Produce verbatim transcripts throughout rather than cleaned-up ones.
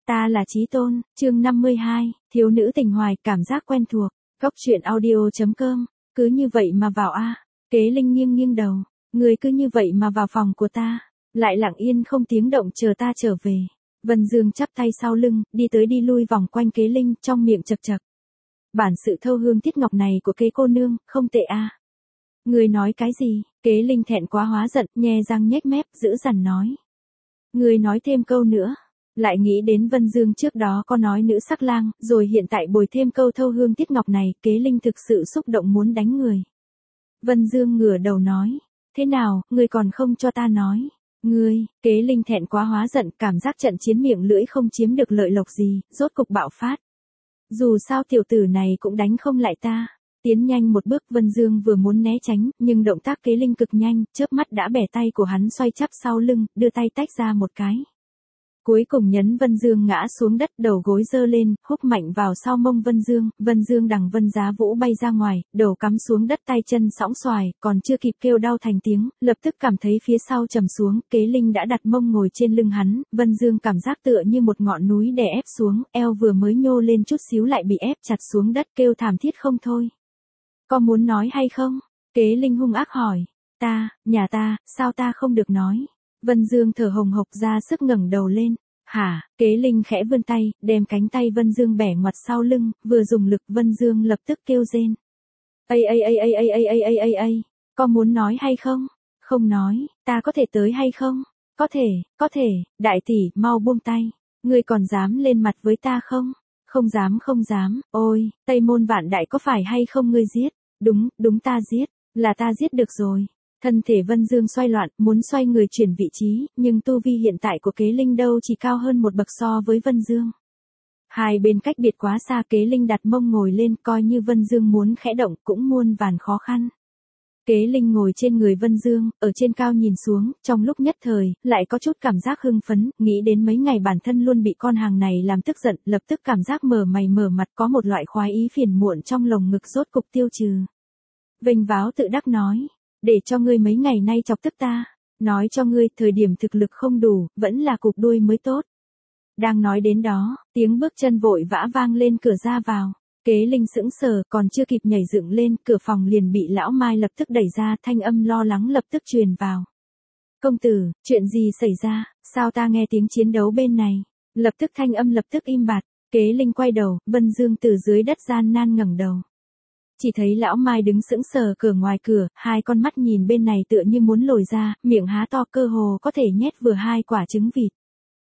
Ta là Chí Tôn, chương năm mươi hai, thiếu nữ tình hoài, cảm giác quen thuộc. Góc truyện audio.com, cứ như vậy mà vào a. Kế Linh nghiêng nghiêng đầu, người cứ như vậy mà vào phòng của ta, lại lặng yên không tiếng động chờ ta trở về. Vân Dương chắp tay sau lưng, đi tới đi lui vòng quanh Kế Linh, trong miệng chậc chậc. Bản sự thâu hương tiết ngọc này của Kế cô nương, không tệ a. Người nói cái gì? Kế Linh thẹn quá hóa giận, nhe răng nhếch mép, dữ dằn nói. Người nói thêm câu nữa. Lại nghĩ đến Vân Dương trước đó có nói nữ sắc lang, rồi hiện tại bồi thêm câu thâu hương tiết ngọc này, Kế Linh thực sự xúc động muốn đánh người. Vân Dương ngửa đầu nói, thế nào, ngươi còn không cho ta nói. Ngươi, Kế Linh thẹn quá hóa giận, cảm giác trận chiến miệng lưỡi không chiếm được lợi lộc gì, rốt cục bạo phát. Dù sao tiểu tử này cũng đánh không lại ta. Tiến nhanh một bước, Vân Dương vừa muốn né tránh, nhưng động tác Kế Linh cực nhanh, chớp mắt đã bẻ tay của hắn xoay chắp sau lưng, đưa tay tách ra một cái. Cuối cùng nhấn Vân Dương ngã xuống đất, đầu gối giơ lên, húc mạnh vào sau mông Vân Dương, Vân Dương đằng Vân Giá Vũ bay ra ngoài, đầu cắm xuống đất, tay chân sõng xoài, còn chưa kịp kêu đau thành tiếng, lập tức cảm thấy phía sau trầm xuống, Kế Linh đã đặt mông ngồi trên lưng hắn, Vân Dương cảm giác tựa như một ngọn núi đè ép xuống, eo vừa mới nhô lên chút xíu lại bị ép chặt xuống đất, kêu thảm thiết không thôi. Có muốn nói hay không? Kế Linh hung ác hỏi. Ta, nhà ta, sao ta không được nói? Vân Dương thở hồng hộc ra sức ngẩng đầu lên. Hả? Kế Linh khẽ vươn tay, đem cánh tay Vân Dương bẻ ngoặt sau lưng, vừa dùng lực Vân Dương lập tức kêu rên. Ây ây ây ây ây ây ây ây ây ây, có muốn nói hay không? Không nói, ta có thể tới hay không? Có thể, có thể, đại tỷ, mau buông tay. Ngươi còn dám lên mặt với ta không? Không dám không dám, ôi, Tây Môn Vạn Đại có phải hay không ngươi giết? Đúng, đúng ta giết, là ta giết được rồi. Thân thể Vân Dương xoay loạn, muốn xoay người chuyển vị trí, nhưng tu vi hiện tại của Kế Linh đâu chỉ cao hơn một bậc so với Vân Dương. Hai bên cách biệt quá xa, Kế Linh đặt mông ngồi lên, coi như Vân Dương muốn khẽ động cũng muôn vàn khó khăn. Kế Linh ngồi trên người Vân Dương, ở trên cao nhìn xuống, trong lúc nhất thời, lại có chút cảm giác hưng phấn, nghĩ đến mấy ngày bản thân luôn bị con hàng này làm tức giận, lập tức cảm giác mở mày mở mặt, có một loại khoái ý phiền muộn trong lồng ngực rốt cục tiêu trừ. Vênh váo tự đắc nói, để cho ngươi mấy ngày nay chọc tức ta, nói cho ngươi, thời điểm thực lực không đủ, vẫn là cụp đuôi mới tốt. Đang nói đến đó, tiếng bước chân vội vã vang lên cửa ra vào. Kế Linh sững sờ, còn chưa kịp nhảy dựng lên, cửa phòng liền bị lão Mai lập tức đẩy ra, thanh âm lo lắng lập tức truyền vào. Công tử, chuyện gì xảy ra, sao ta nghe tiếng chiến đấu bên này? Lập tức thanh âm lập tức im bặt, Kế Linh quay đầu, Vân Dương từ dưới đất gian nan ngẩng đầu. Chỉ thấy lão Mai đứng sững sờ cửa ngoài cửa, hai con mắt nhìn bên này tựa như muốn lồi ra, miệng há to cơ hồ có thể nhét vừa hai quả trứng vịt.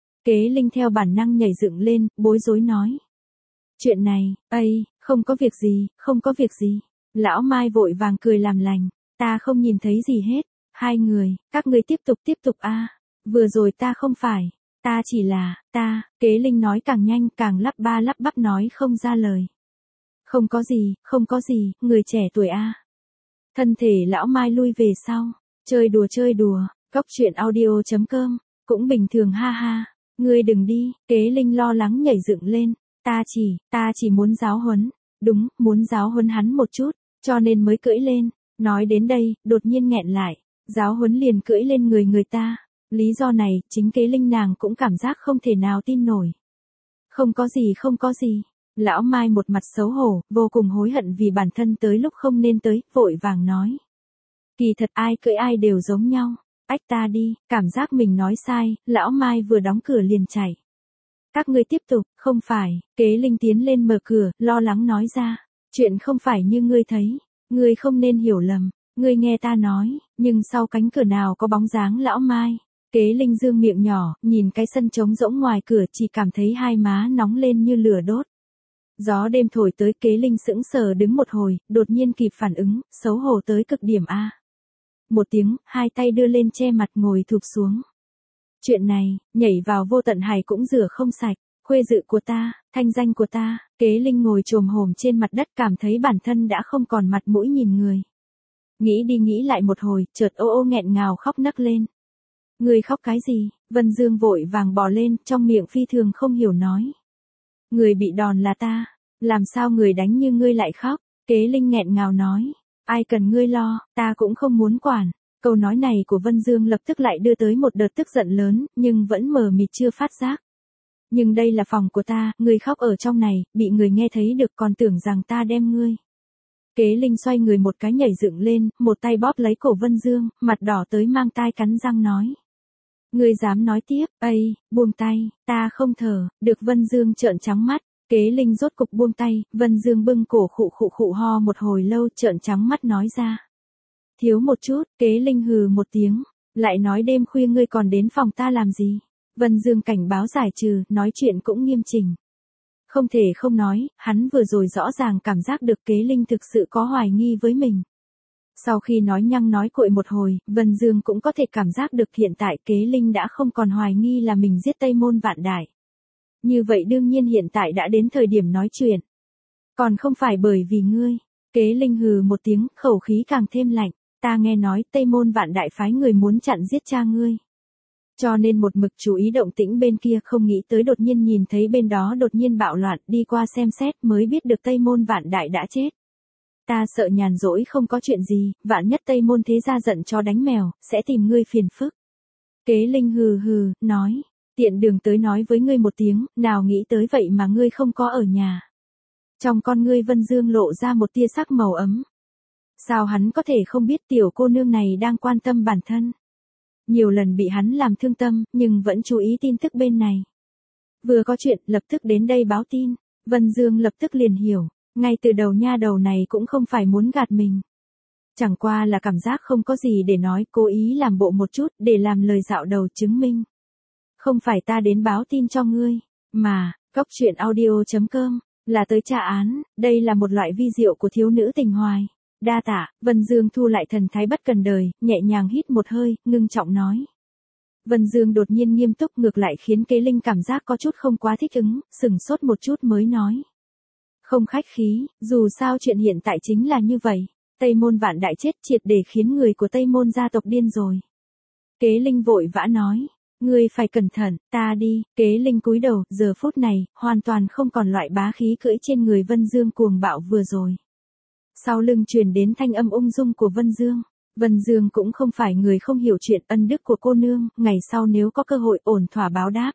Kế Linh theo bản năng nhảy dựng lên, bối rối nói. Chuyện này, ây, không có việc gì, không có việc gì. Lão Mai vội vàng cười làm lành, ta không nhìn thấy gì hết. Hai người, các người tiếp tục tiếp tục a. Vừa rồi ta không phải, ta chỉ là, ta, Kế Linh nói càng nhanh càng lắp ba lắp bắp nói không ra lời. Không có gì, không có gì, người trẻ tuổi a. Thân thể lão Mai lui về sau, chơi đùa chơi đùa, góc truyện audio.com, cũng bình thường ha ha. Ngươi đừng đi, Kế Linh lo lắng nhảy dựng lên. Ta chỉ, ta chỉ muốn giáo huấn, đúng, muốn giáo huấn hắn một chút, cho nên mới cưỡi lên. Nói đến đây, đột nhiên nghẹn lại, giáo huấn liền cưỡi lên người người ta. Lý do này, chính Kế Linh nàng cũng cảm giác không thể nào tin nổi. Không có gì không có gì. Lão Mai một mặt xấu hổ, vô cùng hối hận vì bản thân tới lúc không nên tới, vội vàng nói. Kỳ thật ai cưỡi ai đều giống nhau, ách ta đi, cảm giác mình nói sai, lão Mai vừa đóng cửa liền chạy. Các ngươi tiếp tục, không phải, Kế Linh tiến lên mở cửa, lo lắng nói ra. Chuyện không phải như ngươi thấy, ngươi không nên hiểu lầm, ngươi nghe ta nói, nhưng sau cánh cửa nào có bóng dáng lão Mai. Kế Linh dương miệng nhỏ, nhìn cái sân trống rỗng ngoài cửa chỉ cảm thấy hai má nóng lên như lửa đốt. Gió đêm thổi tới, Kế Linh sững sờ đứng một hồi, đột nhiên kịp phản ứng, xấu hổ tới cực điểm a. Một tiếng, hai tay đưa lên che mặt ngồi thụp xuống. Chuyện này, nhảy vào vô tận hải cũng rửa không sạch, khuê dự của ta, thanh danh của ta. Kế Linh ngồi chồm hổm trên mặt đất cảm thấy bản thân đã không còn mặt mũi nhìn người. Nghĩ đi nghĩ lại một hồi, chợt ô ô nghẹn ngào khóc nấc lên. Người khóc cái gì? Vân Dương vội vàng bò lên, trong miệng phi thường không hiểu nói. Người bị đòn là ta, làm sao người đánh như ngươi lại khóc? Kế Linh nghẹn ngào nói. Ai cần ngươi lo, ta cũng không muốn quản. Câu nói này của Vân Dương lập tức lại đưa tới một đợt tức giận lớn, nhưng vẫn mờ mịt chưa phát giác. Nhưng đây là phòng của ta, ngươi khóc ở trong này, bị người nghe thấy được còn tưởng rằng ta đem ngươi. Kế Linh xoay người một cái nhảy dựng lên, một tay bóp lấy cổ Vân Dương, mặt đỏ tới mang tai cắn răng nói. Ngươi dám nói tiếp, ây, buông tay, ta không thở, được Vân Dương trợn trắng mắt. Kế Linh rốt cục buông tay, Vân Dương bưng cổ khụ khụ khụ ho một hồi lâu trợn trắng mắt nói ra. Thiếu một chút, Kế Linh hừ một tiếng, lại nói đêm khuya ngươi còn đến phòng ta làm gì? Vân Dương cảnh báo giải trừ, nói chuyện cũng nghiêm chỉnh. Không thể không nói, hắn vừa rồi rõ ràng cảm giác được Kế Linh thực sự có hoài nghi với mình. Sau khi nói nhăng nói cuội một hồi, Vân Dương cũng có thể cảm giác được hiện tại Kế Linh đã không còn hoài nghi là mình giết Tây Môn Vạn Đại. Như vậy đương nhiên hiện tại đã đến thời điểm nói chuyện. Còn không phải bởi vì ngươi. Kế Linh hừ một tiếng, khẩu khí càng thêm lạnh. Ta nghe nói Tây Môn Vạn Đại phái người muốn chặn giết cha ngươi. Cho nên một mực chú ý động tĩnh bên kia, không nghĩ tới đột nhiên nhìn thấy bên đó đột nhiên bạo loạn, đi qua xem xét mới biết được Tây Môn Vạn Đại đã chết. Ta sợ nhàn rỗi không có chuyện gì, vạn nhất Tây Môn thế gia giận cho đánh mèo, sẽ tìm ngươi phiền phức. Kế Linh hừ hừ, nói, tiện đường tới nói với ngươi một tiếng, nào nghĩ tới vậy mà ngươi không có ở nhà. Trong con ngươi Vân Dương lộ ra một tia sắc màu ấm. Sao hắn có thể không biết tiểu cô nương này đang quan tâm bản thân. Nhiều lần bị hắn làm thương tâm, nhưng vẫn chú ý tin tức bên này. Vừa có chuyện, lập tức đến đây báo tin. Vân Dương lập tức liền hiểu, ngay từ đầu nha đầu này cũng không phải muốn gạt mình. Chẳng qua là cảm giác không có gì để nói, cố ý làm bộ một chút, để làm lời dạo đầu chứng minh. Không phải ta đến báo tin cho ngươi, mà, cóc truyện audio chấm com, là tới tra án, đây là một loại vi diệu của thiếu nữ tình hoài. Đa tạ, Vân Dương thu lại thần thái bất cần đời, nhẹ nhàng hít một hơi, ngưng trọng nói. Vân Dương đột nhiên nghiêm túc ngược lại khiến Kế Linh cảm giác có chút không quá thích ứng, sừng sốt một chút mới nói. Không khách khí, dù sao chuyện hiện tại chính là như vậy, Tây Môn Vạn Đại chết triệt để khiến người của Tây Môn gia tộc điên rồi. Kế Linh vội vã nói. Ngươi phải cẩn thận, ta đi. Kế Linh cúi đầu, giờ phút này, hoàn toàn không còn loại bá khí cưỡi trên người Vân Dương cuồng bạo vừa rồi. Sau lưng truyền đến thanh âm ung dung của Vân Dương. Vân Dương cũng không phải người không hiểu chuyện ân đức của cô nương, ngày sau nếu có cơ hội ổn thỏa báo đáp.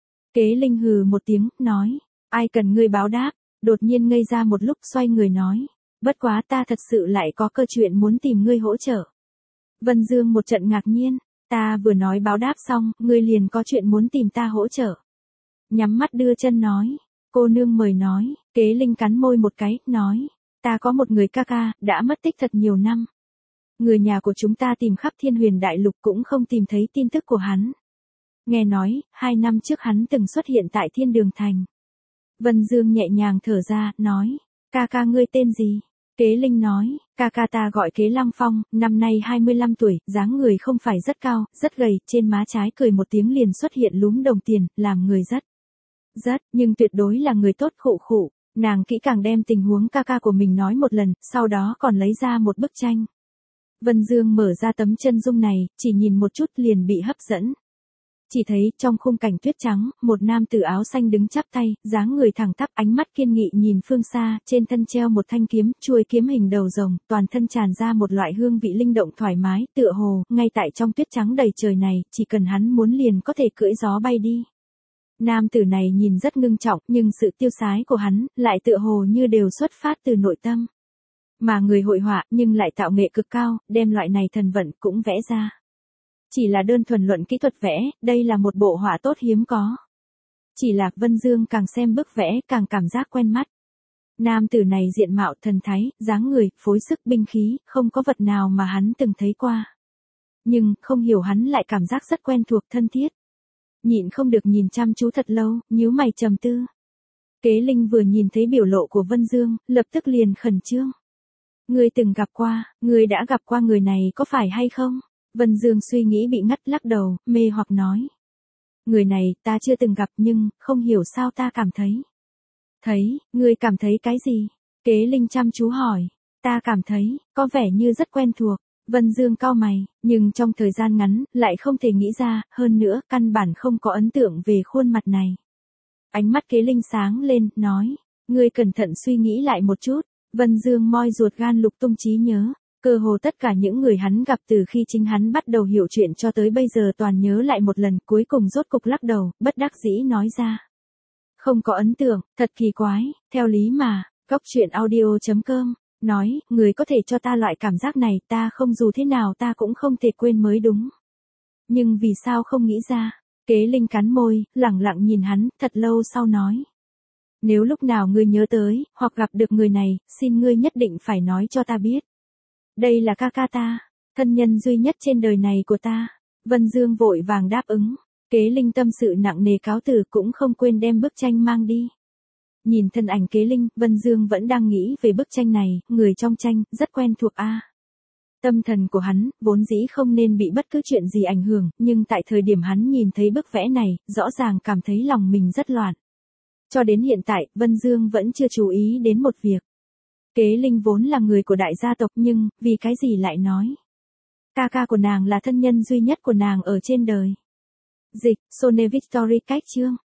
Kế Linh hừ một tiếng, nói, ai cần ngươi báo đáp, đột nhiên ngây ra một lúc xoay người nói, bất quá ta thật sự lại có cơ chuyện muốn tìm ngươi hỗ trợ. Vân Dương một trận ngạc nhiên, ta vừa nói báo đáp xong, ngươi liền có chuyện muốn tìm ta hỗ trợ. Nhắm mắt đưa chân nói, cô nương mời nói. Kế Linh cắn môi một cái, nói, ta có một người ca ca, đã mất tích thật nhiều năm. Người nhà của chúng ta tìm khắp Thiên Huyền Đại Lục cũng không tìm thấy tin tức của hắn. Nghe nói, hai năm trước hắn từng xuất hiện tại Thiên Đường Thành. Vân Dương nhẹ nhàng thở ra, nói, ca ca ngươi tên gì? Kế Linh nói, ca ca ta gọi Kế Lăng Phong, năm nay hai mươi lăm tuổi, dáng người không phải rất cao, rất gầy, trên má trái cười một tiếng liền xuất hiện lúm đồng tiền, làm người rất, rất, nhưng tuyệt đối là người tốt khụ khụ. Nàng kỹ càng đem tình huống ca ca của mình nói một lần, sau đó còn lấy ra một bức tranh. Vân Dương mở ra tấm chân dung này, chỉ nhìn một chút liền bị hấp dẫn. Chỉ thấy trong khung cảnh tuyết trắng, một nam tử áo xanh đứng chắp tay, dáng người thẳng tắp, ánh mắt kiên nghị nhìn phương xa, trên thân treo một thanh kiếm, chuôi kiếm hình đầu rồng, toàn thân tràn ra một loại hương vị linh động thoải mái, tựa hồ, ngay tại trong tuyết trắng đầy trời này, chỉ cần hắn muốn liền có thể cưỡi gió bay đi. Nam tử này nhìn rất ngưng trọng, nhưng sự tiêu sái của hắn, lại tựa hồ như đều xuất phát từ nội tâm. Mà người hội họa, nhưng lại tạo nghệ cực cao, đem loại này thần vận cũng vẽ ra. Chỉ là đơn thuần luận kỹ thuật vẽ, đây là một bộ họa tốt hiếm có. Chỉ là Vân Dương càng xem bức vẽ, càng cảm giác quen mắt. Nam tử này diện mạo thần thái, dáng người, phối sức binh khí, không có vật nào mà hắn từng thấy qua. Nhưng, không hiểu hắn lại cảm giác rất quen thuộc thân thiết. Nhịn không được nhìn chăm chú thật lâu, nhíu mày trầm tư. Kế Linh vừa nhìn thấy biểu lộ của Vân Dương, lập tức liền khẩn trương. Ngươi từng gặp qua, ngươi đã gặp qua người này có phải hay không? Vân Dương suy nghĩ bị ngắt lắc đầu, mê hoặc nói. Người này, ta chưa từng gặp nhưng, không hiểu sao ta cảm thấy. Thấy, ngươi cảm thấy cái gì? Kế Linh chăm chú hỏi. Ta cảm thấy, có vẻ như rất quen thuộc. Vân Dương cau mày, nhưng trong thời gian ngắn, lại không thể nghĩ ra, hơn nữa, căn bản không có ấn tượng về khuôn mặt này. Ánh mắt Kế Linh sáng lên, nói. Ngươi cẩn thận suy nghĩ lại một chút. Vân Dương moi ruột gan lục tung trí nhớ. Cơ hồ tất cả những người hắn gặp từ khi chính hắn bắt đầu hiểu chuyện cho tới bây giờ toàn nhớ lại một lần, cuối cùng rốt cục lắc đầu, bất đắc dĩ nói ra. Không có ấn tượng, thật kỳ quái, theo lý mà, góc chuyện audio.com, nói, người có thể cho ta loại cảm giác này, ta không dù thế nào ta cũng không thể quên mới đúng. Nhưng vì sao không nghĩ ra? Kế Linh cắn môi, lẳng lặng nhìn hắn, thật lâu sau nói. Nếu lúc nào ngươi nhớ tới, hoặc gặp được người này, xin ngươi nhất định phải nói cho ta biết. Đây là ca ca ta, thân nhân duy nhất trên đời này của ta. Vân Dương vội vàng đáp ứng. Kế Linh tâm sự nặng nề cáo từ cũng không quên đem bức tranh mang đi. Nhìn thân ảnh Kế Linh, Vân Dương vẫn đang nghĩ về bức tranh này, người trong tranh, rất quen thuộc a. Tâm thần của hắn, vốn dĩ không nên bị bất cứ chuyện gì ảnh hưởng, nhưng tại thời điểm hắn nhìn thấy bức vẽ này, rõ ràng cảm thấy lòng mình rất loạn. Cho đến hiện tại, Vân Dương vẫn chưa chú ý đến một việc. Kế Linh vốn là người của đại gia tộc nhưng, vì cái gì lại nói. Ca ca của nàng là thân nhân duy nhất của nàng ở trên đời. Dịch, Sone Victory cách chương.